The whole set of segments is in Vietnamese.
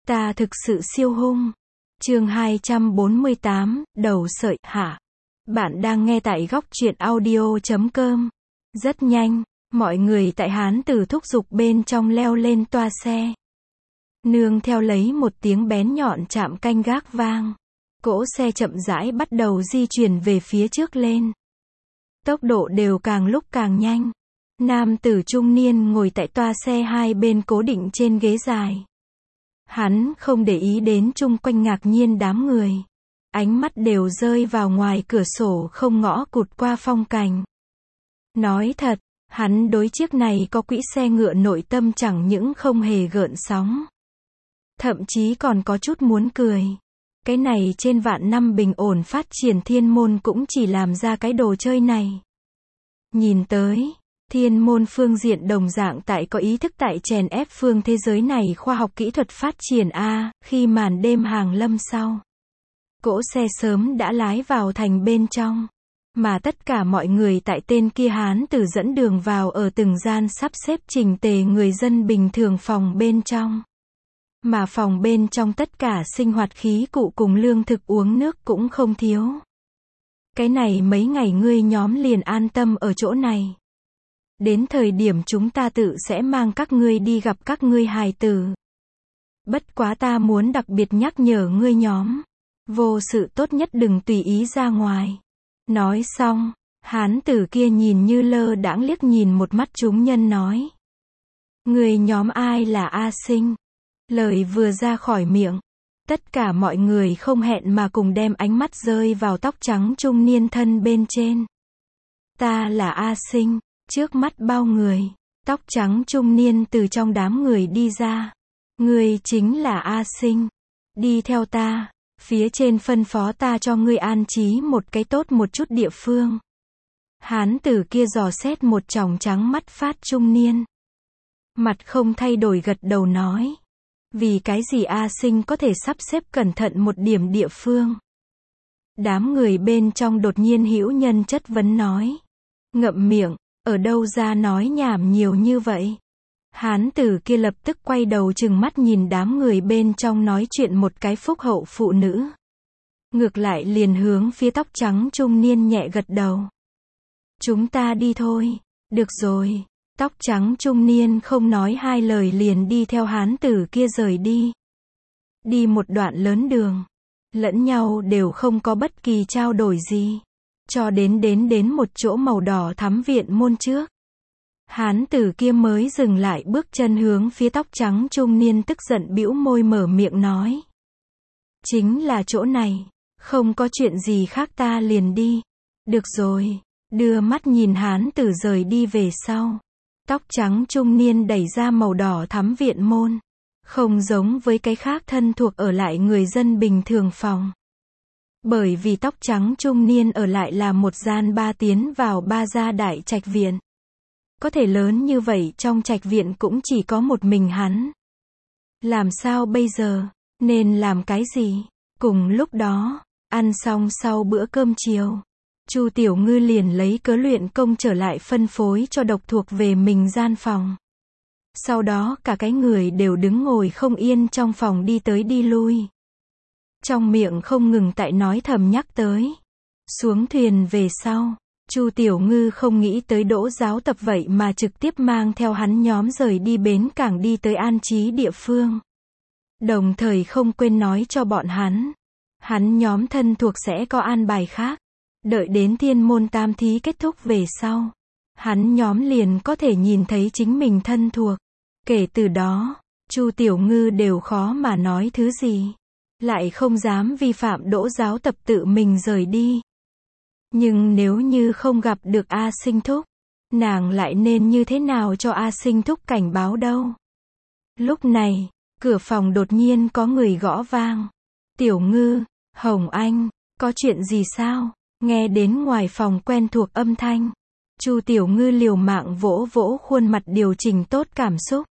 Ta thực sự siêu hung. Chương 248, đầu sợi, hạ. Bạn đang nghe tại góc truyện audio.com. Rất nhanh, mọi người tại Hán Tử thúc giục bên trong leo lên toa xe. Nương theo lấy một tiếng bén nhọn chạm canh gác vang. Cỗ xe chậm rãi bắt đầu di chuyển về phía trước lên. Tốc độ đều càng lúc càng nhanh. Nam tử trung niên ngồi tại toa xe hai bên cố định trên ghế dài. Hắn không để ý đến chung quanh ngạc nhiên đám người. Ánh mắt đều rơi vào ngoài cửa sổ không ngõ cụt qua phong cảnh. Nói thật, hắn đối chiếc này có quỹ xe ngựa nội tâm chẳng những không hề gợn sóng. Thậm chí còn có chút muốn cười. Cái này trên vạn năm bình ổn phát triển thiên môn cũng chỉ làm ra cái đồ chơi này. Nhìn tới, thiên môn phương diện đồng dạng tại có ý thức tại chèn ép phương thế giới này khoa học kỹ thuật phát triển khi màn đêm hàng lâm sau. Cỗ xe sớm đã lái vào thành bên trong. Mà tất cả mọi người tại tên kia Hán Tử dẫn đường vào ở từng gian sắp xếp chỉnh tề người dân bình thường phòng bên trong. Mà phòng bên trong tất cả sinh hoạt khí cụ cùng lương thực uống nước cũng không thiếu. Cái này mấy ngày ngươi nhóm liền an tâm ở chỗ này. Đến thời điểm chúng ta tự sẽ mang các ngươi đi gặp các ngươi hài tử. Bất quá ta muốn đặc biệt nhắc nhở ngươi nhóm. Vô sự tốt nhất đừng tùy ý ra ngoài. Nói xong, Hán Tử kia nhìn như lơ đãng liếc nhìn một mắt chúng nhân nói. Người nhóm ai là A Sinh? Lời vừa ra khỏi miệng. Tất cả mọi người không hẹn mà cùng đem ánh mắt rơi vào tóc trắng trung niên thân bên trên. Ta là A Sinh. Trước mắt bao người, tóc trắng trung niên từ trong đám người đi ra. Ngươi chính là A Sinh. Đi theo ta, phía trên phân phó ta cho ngươi an trí một cái tốt một chút địa phương. Hán Tử kia dò xét một tròng trắng mắt phát trung niên. Mặt không thay đổi gật đầu nói. Vì cái gì A Sinh có thể sắp xếp cẩn thận một điểm địa phương? Đám người bên trong đột nhiên hữu nhân chất vấn nói. Ngậm miệng. Ở đâu ra nói nhảm nhiều như vậy? Hán Tử kia lập tức quay đầu trừng mắt nhìn đám người bên trong nói chuyện một cái phúc hậu phụ nữ. Ngược lại liền hướng phía tóc trắng trung niên nhẹ gật đầu. Chúng ta đi thôi. Được rồi. Tóc trắng trung niên không nói hai lời liền đi theo Hán Tử kia rời đi. Đi một đoạn lớn đường. Lẫn nhau đều không có bất kỳ trao đổi gì. Cho đến một chỗ màu đỏ thắm viện môn trước. Hán Tử kia mới dừng lại bước chân hướng phía tóc trắng trung niên tức giận bĩu môi mở miệng nói. Chính là chỗ này, không có chuyện gì khác ta liền đi. Được rồi, đưa mắt nhìn Hán Tử rời đi về sau. Tóc trắng trung niên đẩy ra màu đỏ thắm viện môn. Không giống với cái khác thân thuộc ở lại người dân bình thường phòng. Bởi vì tóc trắng trung niên ở lại là một gian 3 tiến vào 3 gia đại trạch viện. Có thể lớn như vậy trong trạch viện cũng chỉ có một mình hắn. Làm sao bây giờ? Nên làm cái gì? Cùng lúc đó, ăn xong sau bữa cơm chiều. Chu Tiểu Ngư liền lấy cớ luyện công trở lại phân phối cho độc thuộc về mình gian phòng. Sau đó cả cái người đều đứng ngồi không yên trong phòng đi tới đi lui. Trong miệng không ngừng tại nói thầm nhắc tới. Xuống thuyền về sau, Chu Tiểu Ngư không nghĩ tới Đỗ giáo tập vậy mà trực tiếp mang theo hắn nhóm rời đi bến cảng đi tới an trí địa phương. Đồng thời không quên nói cho bọn hắn nhóm thân thuộc sẽ có an bài khác. Đợi đến thiên môn tam thí kết thúc về sau, hắn nhóm liền có thể nhìn thấy chính mình thân thuộc. Kể từ đó, Chu Tiểu Ngư đều khó mà nói thứ gì. Lại không dám vi phạm Đỗ giáo tập tự mình rời đi. Nhưng nếu như không gặp được A Sinh thúc, nàng lại nên như thế nào cho A Sinh thúc cảnh báo đâu? Lúc này, cửa phòng đột nhiên có người gõ vang. Tiểu Ngư, Hồng Anh, có chuyện gì sao? Nghe đến ngoài phòng quen thuộc âm thanh. Chu Tiểu Ngư liều mạng vỗ vỗ khuôn mặt điều chỉnh tốt cảm xúc.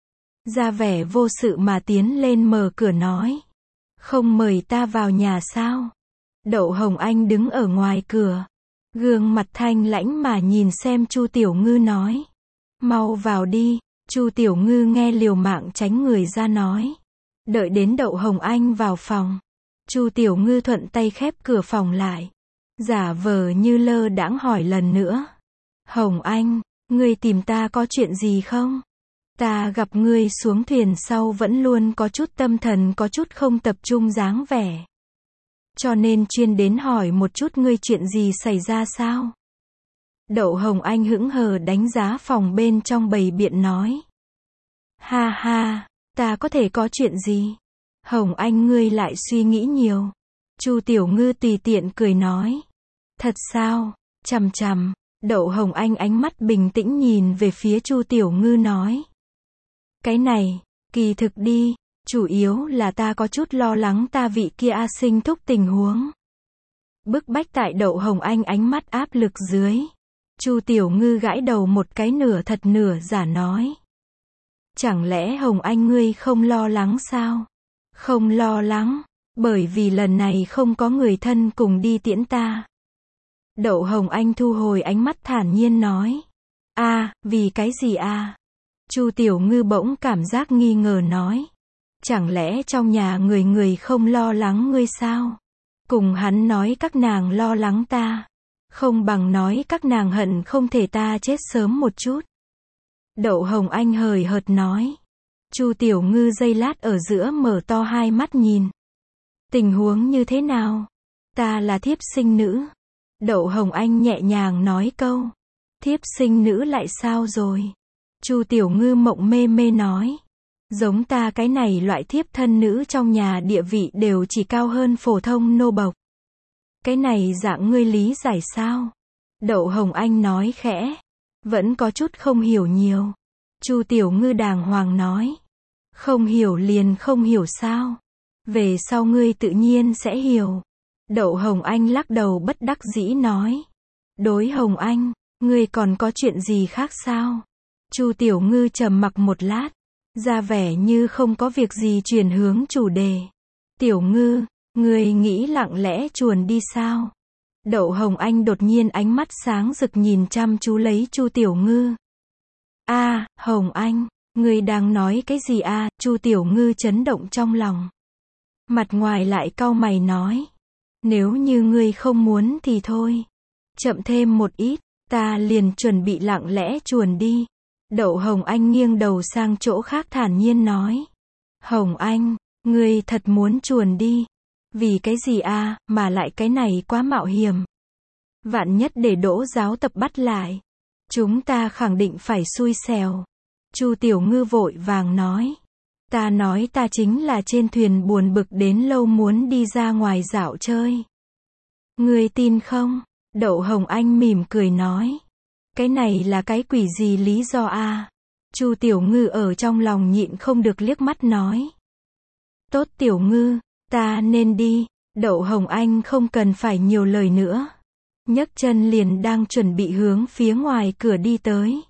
Ra vẻ vô sự mà tiến lên mở cửa nói. Không mời ta vào nhà sao? Đậu Hồng Anh đứng ở ngoài cửa. Gương mặt thanh lãnh mà nhìn xem Chu Tiểu Ngư nói. Mau vào đi. Chu Tiểu Ngư nghe liều mạng tránh người ra nói. Đợi đến Đậu Hồng Anh vào phòng, Chu Tiểu Ngư thuận tay khép cửa phòng lại, giả vờ như lơ đãng hỏi lần nữa. Hồng Anh, ngươi tìm ta có chuyện gì không? Ta gặp ngươi xuống thuyền sau vẫn luôn có chút tâm thần có chút không tập trung dáng vẻ. Cho nên chuyên đến hỏi một chút ngươi chuyện gì xảy ra sao? Đậu Hồng Anh hững hờ đánh giá phòng bên trong bày biện nói. Ha ha, ta có thể có chuyện gì? Hồng Anh ngươi lại suy nghĩ nhiều. Chu Tiểu Ngư tùy tiện cười nói. Thật sao? Chằm chằm. Đậu Hồng Anh ánh mắt bình tĩnh nhìn về phía Chu Tiểu Ngư nói. Cái này, kỳ thực đi, chủ yếu là ta có chút lo lắng ta vị kia A Sinh thúc tình huống. Bức bách tại Đậu Hồng Anh ánh mắt áp lực dưới. Chu Tiểu Ngư gãi đầu một cái nửa thật nửa giả nói. Chẳng lẽ Hồng Anh ngươi không lo lắng sao? Không lo lắng, bởi vì lần này không có người thân cùng đi tiễn ta. Đậu Hồng Anh thu hồi ánh mắt thản nhiên nói. Vì cái gì à? Chu Tiểu Ngư bỗng cảm giác nghi ngờ nói. Chẳng lẽ trong nhà người người không lo lắng ngươi sao? Cùng hắn nói các nàng lo lắng ta. Không bằng nói các nàng hận không thể ta chết sớm một chút. Đậu Hồng Anh hời hợt nói. Chu Tiểu Ngư giây lát ở giữa mở to hai mắt nhìn. Tình huống như thế nào? Ta là thiếp sinh nữ. Đậu Hồng Anh nhẹ nhàng nói câu. Thiếp sinh nữ lại sao rồi? Chu Tiểu Ngư mộng mê mê nói. Giống ta cái này loại thiếp thân nữ trong nhà địa vị đều chỉ cao hơn phổ thông nô bộc. Cái này dạng ngươi lý giải sao? Đậu Hồng Anh nói khẽ. Vẫn có chút không hiểu nhiều. Chu Tiểu Ngư đàng hoàng nói. Không hiểu liền không hiểu sao? Về sau ngươi tự nhiên sẽ hiểu. Đậu Hồng Anh lắc đầu bất đắc dĩ nói. Đối Hồng Anh, ngươi còn có chuyện gì khác sao? Chu Tiểu Ngư trầm mặc một lát, ra vẻ như không có việc gì chuyển hướng chủ đề. Tiểu Ngư, ngươi nghĩ lặng lẽ chuồn đi sao? Đậu Hồng Anh đột nhiên ánh mắt sáng rực nhìn chăm chú lấy Chu Tiểu Ngư. Hồng Anh, ngươi đang nói cái gì à? Chu Tiểu Ngư chấn động trong lòng. Mặt ngoài lại cau mày nói. Nếu như ngươi không muốn thì thôi. Chậm thêm một ít, ta liền chuẩn bị lặng lẽ chuồn đi. Đậu Hồng Anh nghiêng đầu sang chỗ khác thản nhiên nói. Hồng Anh, ngươi thật muốn chuồn đi. Vì cái gì à, mà lại cái này quá mạo hiểm. Vạn nhất để Đỗ giáo tập bắt lại. Chúng ta khẳng định phải xui xẻo. Chu Tiểu Ngư vội vàng nói. Ta nói ta chính là trên thuyền buồn bực đến lâu muốn đi ra ngoài dạo chơi. Ngươi tin không? Đậu Hồng Anh mỉm cười nói. Cái này là cái quỷ gì lý do à? Chu Tiểu Ngư ở trong lòng nhịn không được liếc mắt nói. Tốt Tiểu Ngư, ta nên đi. Đậu Hồng Anh không cần phải nhiều lời nữa. Nhấc chân liền đang chuẩn bị hướng phía ngoài cửa đi tới.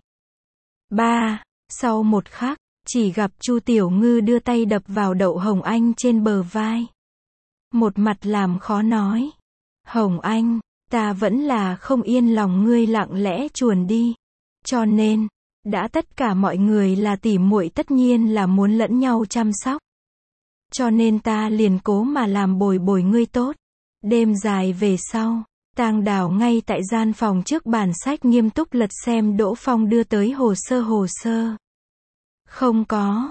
Sau một khắc, chỉ gặp Chu Tiểu Ngư đưa tay đập vào Đậu Hồng Anh trên bờ vai. Một mặt làm khó nói. Hồng Anh, ta vẫn là không yên lòng ngươi lặng lẽ chuồn đi. Cho nên, đã tất cả mọi người là tỉ muội tất nhiên là muốn lẫn nhau chăm sóc. Cho nên ta liền cố mà làm bồi bồi ngươi tốt. Đêm dài về sau, Tang Đào ngay tại gian phòng trước bàn sách nghiêm túc lật xem Đỗ Phong đưa tới hồ sơ. Không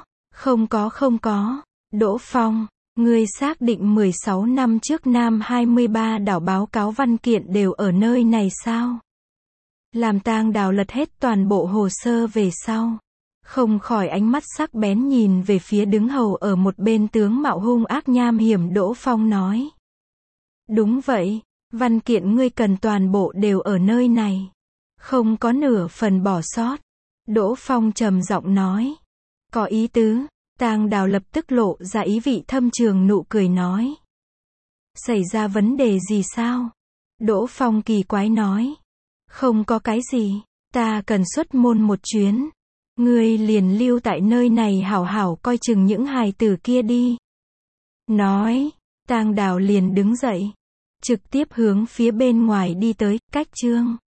có. Đỗ Phong, ngươi xác định 16 năm trước Nam 23 đảo báo cáo văn kiện đều ở nơi này sao? Làm Tang Đào lật hết toàn bộ hồ sơ về sau. Không khỏi ánh mắt sắc bén nhìn về phía đứng hầu ở một bên tướng mạo hung ác nham hiểm Đỗ Phong nói. Đúng vậy, văn kiện ngươi cần toàn bộ đều ở nơi này. Không có nửa phần bỏ sót. Đỗ Phong trầm giọng nói. Có ý tứ. Tang Đào lập tức lộ ra ý vị thâm trường nụ cười nói. Xảy ra vấn đề gì sao? Đỗ Phong kỳ quái nói. Không có cái gì, ta cần xuất môn một chuyến. Ngươi liền lưu tại nơi này hảo hảo coi chừng những hài tử kia đi. Nói, Tang Đào liền đứng dậy, trực tiếp hướng phía bên ngoài đi tới, cách chương